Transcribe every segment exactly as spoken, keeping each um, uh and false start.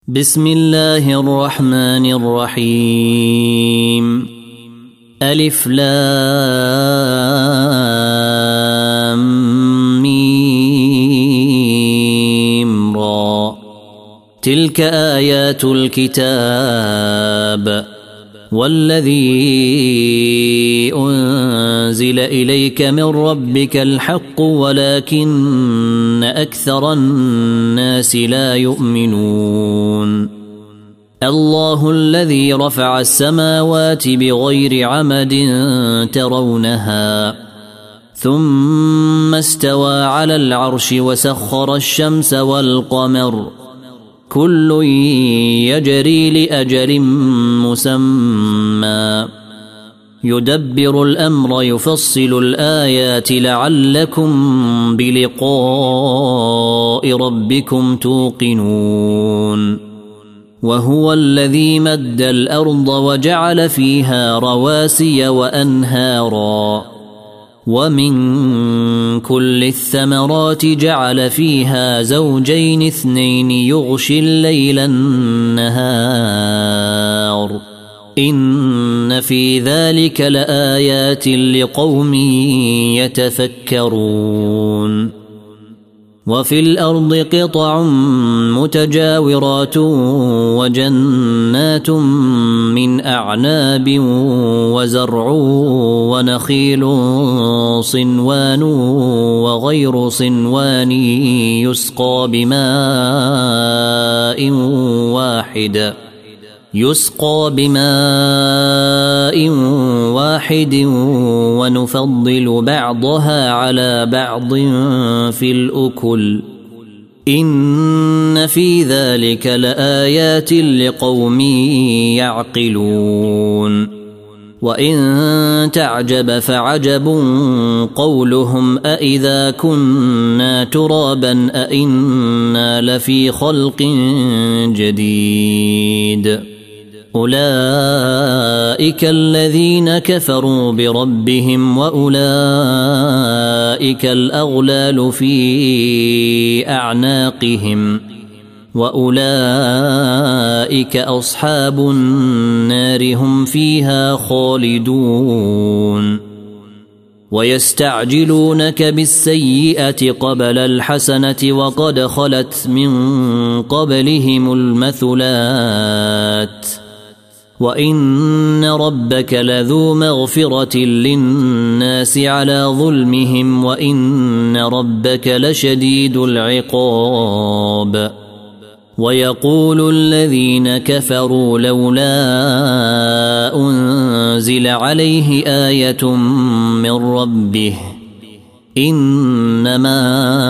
بسم الله الرحمن الرحيم. ألف لام ميم را. تلك آيات الكتاب والذي أنزل إليك من ربك الحق ولكن أكثر الناس لا يؤمنون. الله الذي رفع السماوات بغير عمد ترونها ثم استوى على العرش وسخر الشمس والقمر كل يجري لأجل مسمى يدبر الأمر يفصل الآيات لعلكم بلقاء ربكم توقنون. وهو الذي مد الأرض وجعل فيها رواسي وأنهارا ومن كل الثمرات جعل فيها زوجين اثنين يغشي الليل النهار إن في ذلك لآيات لقوم يتفكرون. وفي الأرض قطع متجاورات وجنات من أعناب وزرع ونخيل صنوان وغير صنوان يسقى بماء واحد يسقى بماء واحد ونفضل بعضها على بعض في الأكل إن في ذلك لآيات لقوم يعقلون. وإن تعجب فعجب قولهم أإذا كنا ترابا أإنا لفي خلق جديد أولئك الذين كفروا بربهم وأولئك الأغلال في أعناقهم وأولئك أصحاب النار هم فيها خالدون. ويستعجلونك بالسيئة قبل الحسنة وقد خلت من قبلهم المثلات وإن ربك لذو مغفرة للناس على ظلمهم وإن ربك لشديد العقاب. ويقول الذين كفروا لولا أنزل عليه آية من ربه إنما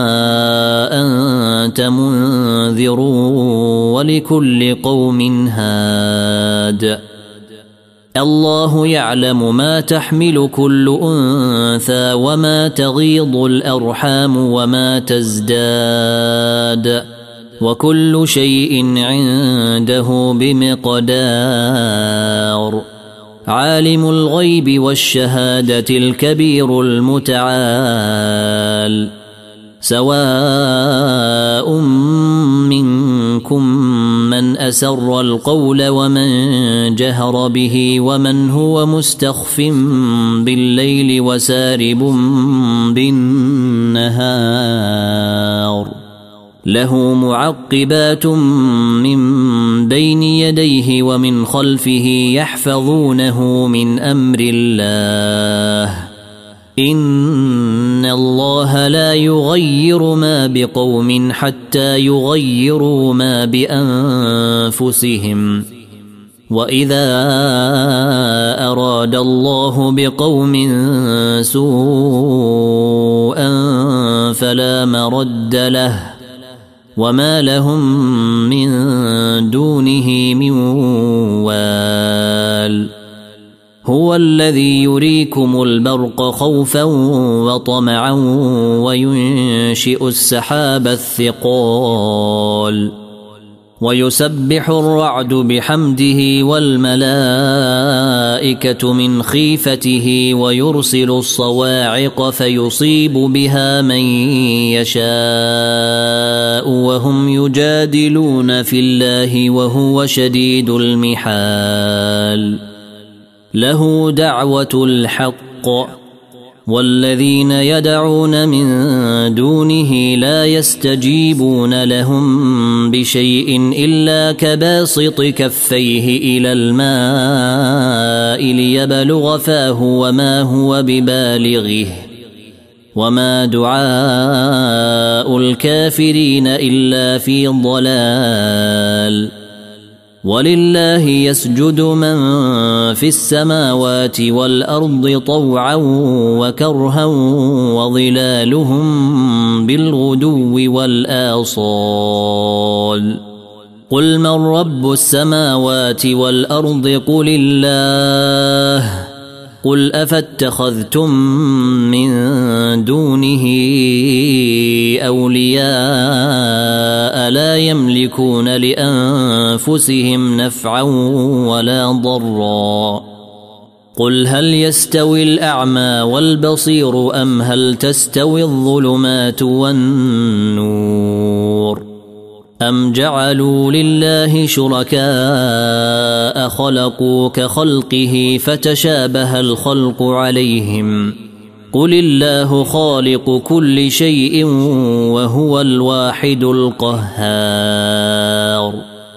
أنت منذر ولكل قوم هاد. الله يعلم ما تحمل كل أنثى وما تغيض الأرحام وما تزداد وكل شيء عنده بمقدار. عالم الغيب والشهادة الكبير المتعال سواء منكم من أسر القول ومن جهر به ومن هو مستخف بالليل وسارب بالنهار له معقبات من بين يديه ومن خلفه يحفظونه من أمر الله إن الله لا يغير ما بقوم حتى يغيروا ما بأنفسهم وإذا أراد الله بقوم سوءا فلا مرد له وما لهم من دونه من وال. هو الذي يريكم البرق خوفا وطمعا وينشئ السحاب الثقال ويسبح الرعد بحمده والملائكة من خيفته ويرسل الصواعق فيصيب بها من يشاء وهم يجادلون في الله وهو شديد المحال له دعوة الحق والذين يدعون من دونه لا يستجيبون لهم بشيء إلا كباسط كفيه إلى الماء ليبلغ فاه وما هو ببالغه وما دعاء الكافرين إلا في ضلال ولله يسجد من في السماوات والأرض طوعا وكرها وظلالهم بالغدو والآصال قل من رب السماوات والأرض قل الله قل أفاتخذتم من دونه أولياء لا يملكون لأنفسهم نفعا ولا ضرا قل هل يستوي الأعمى والبصير أم هل تستوي الظلمات والنور أم جعلوا لله شركاء خلقوا كخلقه فتشابه الخلق عليهم قل الله خالق كل شيء وهو الواحد القهار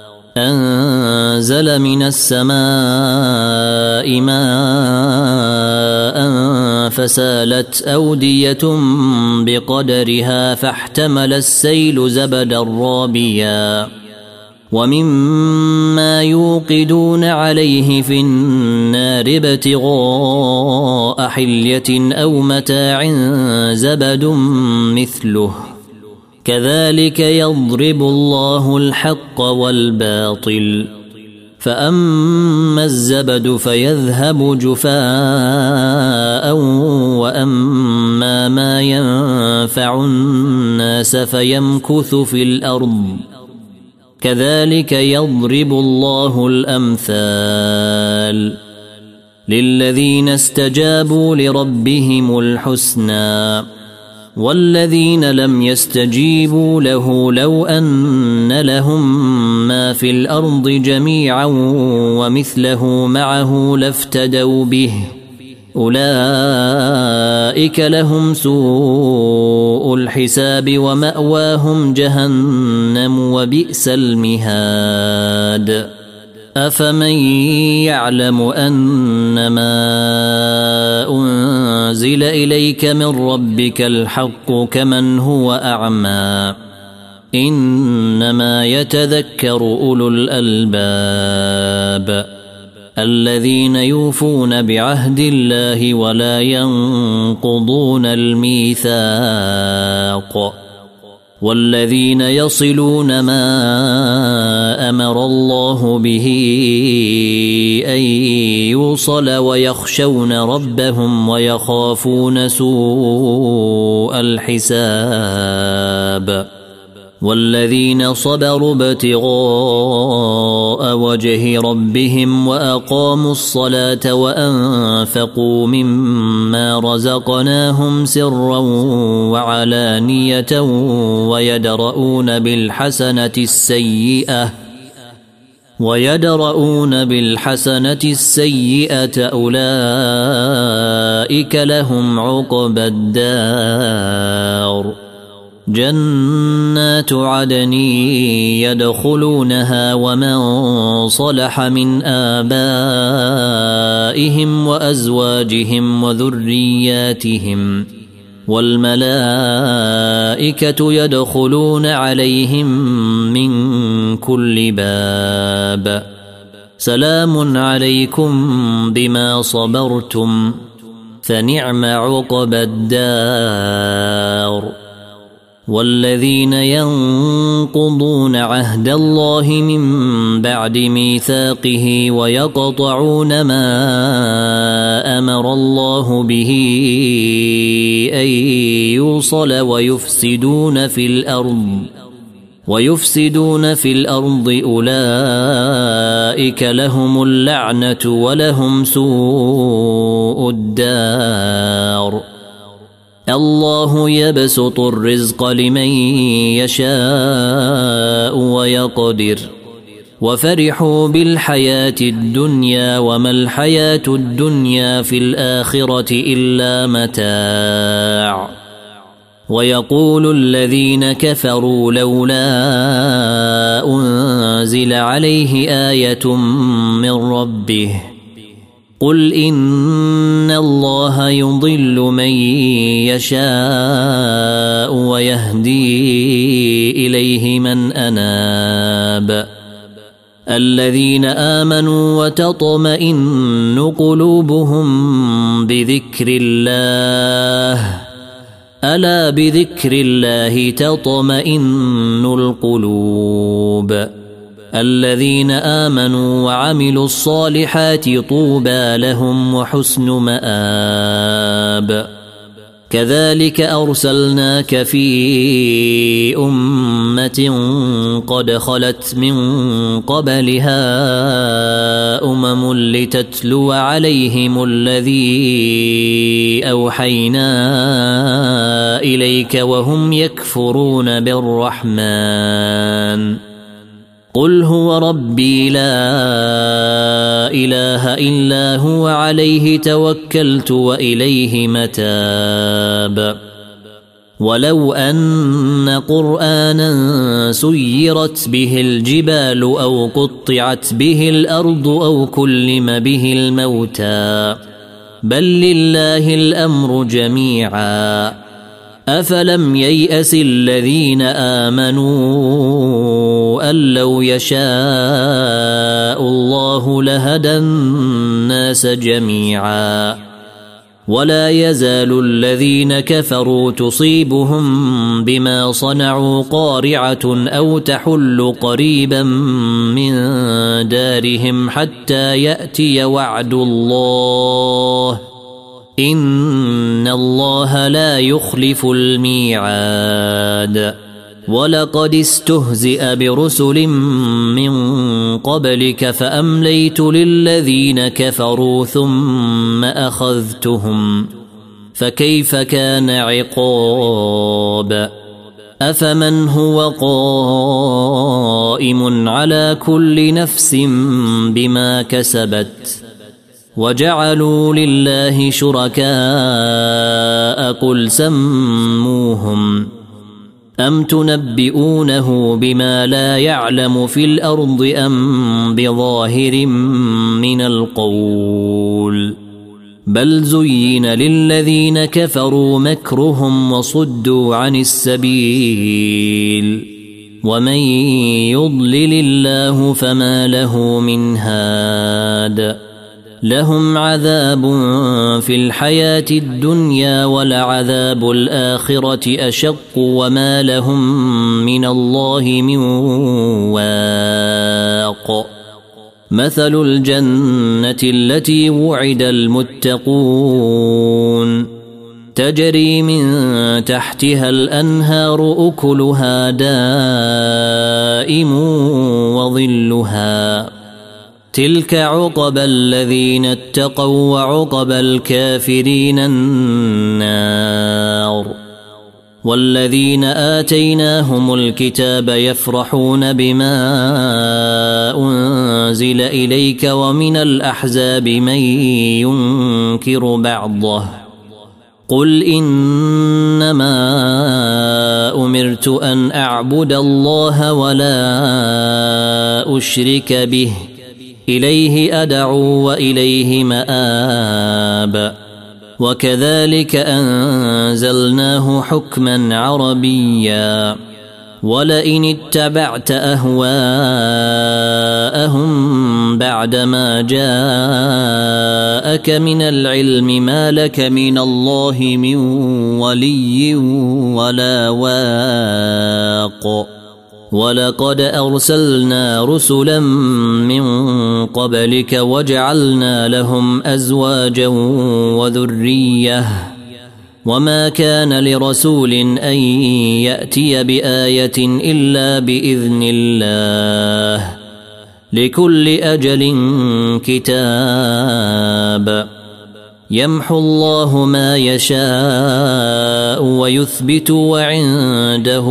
أنزل من السماء ماء فسالت أودية بقدرها فاحتمل السيل زبدا رابيا ومما يوقدون عليه في النار ابتغاء حلية أو متاع زبد مثله كذلك يضرب الله الحق والباطل فأما الزبد فيذهب جفاء وأما ما ينفع الناس فيمكث في الأرض كذلك يضرب الله الأمثال للذين استجابوا لربهم الحسنى والذين لم يستجيبوا له لو أن لهم ما في الأرض جميعا ومثله معه لافتدوا به أولئك لهم سوء الحساب ومأواهم جهنم وبئس المهاد أفمن يعلم أنما أنزل إليك من ربك الحق كمن هو أعمى إنما يتذكر أولو الألباب الذين يوفون بعهد الله ولا ينقضون الميثاق والذين يصلون ما أمر الله به أن يوصل ويخشون ربهم ويخافون سوء الحساب والذين صبروا ابتغاء وجه ربهم وأقاموا الصلاة وأنفقوا مما رزقناهم سرا وعلانية ويدرؤون بالحسنة السيئة ويدرؤون بالحسنة السيئة أولئك لهم عقبى الدار جنات عدن يدخلونها ومن صلح من آبائهم وأزواجهم وذرياتهم والملائكة يدخلون عليهم من كل باب سلام عليكم بما صبرتم فنعم عقبى الدار والذين ينقضون عهد الله من بعد ميثاقه ويقطعون ما أمر الله به أن يوصل ويفسدون في الأرض ويفسدون في الأرض أولئك لهم اللعنة ولهم سوء الدار الله يبسط الرزق لمن يشاء ويقدر وفرحوا بالحياة الدنيا وما الحياة الدنيا في الآخرة إلا متاع ويقول الذين كفروا لولا أنزل عليه آية من ربه قل إن الله يضل من يشاء ويهدي إليه من أناب الذين آمنوا وتطمئن قلوبهم بذكر الله ألا بذكر الله تطمئن القلوب الذين آمنوا وعملوا الصالحات طوبى لهم وحسن مآب كذلك أرسلناك في أمة قد خلت من قبلها أمم لتتلو عليهم الذي أوحينا إليك وهم يكفرون بالرحمن قل هو ربي لا إله إلا هو عليه توكلت وإليه متاب ولو أن قرآنا سيرت به الجبال أو قطعت به الأرض أو كلم به الموتى بل لله الأمر جميعا أفلم ييأس الذين آمنوا أن لو يشاء الله لهدى الناس جميعا ولا يزال الذين كفروا تصيبهم بما صنعوا قارعة أو تحل قريبا من دارهم حتى يأتي وعد الله إن الله لا يخلف الميعاد ولقد استهزئ برسل من قبلك فأمليت للذين كفروا ثم أخذتهم فكيف كان عقاب أفمن هو قائم على كل نفس بما كسبت وجعلوا لله شركاء قل سموهم أم تنبئونه بما لا يعلم في الأرض أم بظاهر من القول بل زين للذين كفروا مكرهم وصدوا عن السبيل ومن يضلل الله فما له من هاد لهم عذاب في الحياة الدنيا ولعذاب الآخرة أشق وما لهم من الله من واق مثل الجنة التي وعد المتقون تجري من تحتها الأنهار أكلها دائم وظلها تلك عقبى الذين اتقوا وعقبى الكافرين النار والذين آتيناهم الكتاب يفرحون بما أنزل إليك ومن الأحزاب من ينكر بعضه قل إنما أمرت أن أعبد الله ولا أشرك به إليه أدعو وإليه مآب وكذلك أنزلناه حكما عربيا ولئن اتبعت أهواءهم بعدما جاءك من العلم ما لك من الله من ولي ولا واق ولقد أرسلنا رسلا من قبلك وجعلنا لهم أزواجا وذرية وما كان لرسول أن يأتي بآية إلا بإذن الله لكل أجل كتاب يمحو الله ما يشاء ويثبت وعنده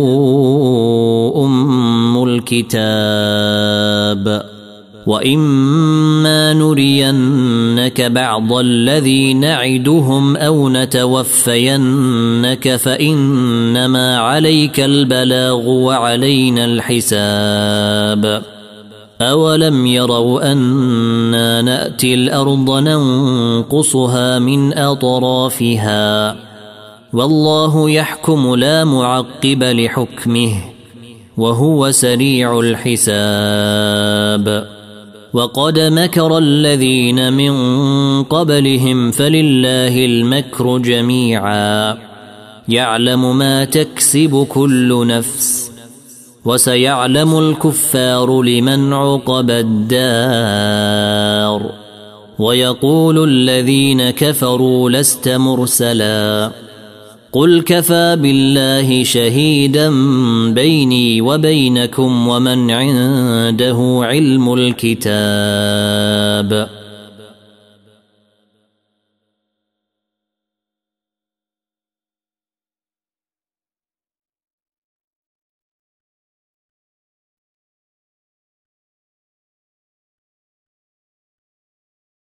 أم الكتاب وإما نرينك بعض الذي نعدهم أو نتوفينك فإنما عليك البلاغ وعلينا الحساب أولم يروا أنا نأتي الأرض ننقصها من أطرافها والله يحكم لا معقب لحكمه وهو سريع الحساب وقد مكر الذين من قبلهم فلله المكر جميعا يعلم ما تكسب كل نفس وسيعلم الكفار لمن عقب الدار ويقول الذين كفروا لست مرسلا قل كفى بالله شهيدا بيني وبينكم ومن عنده علم الكتاب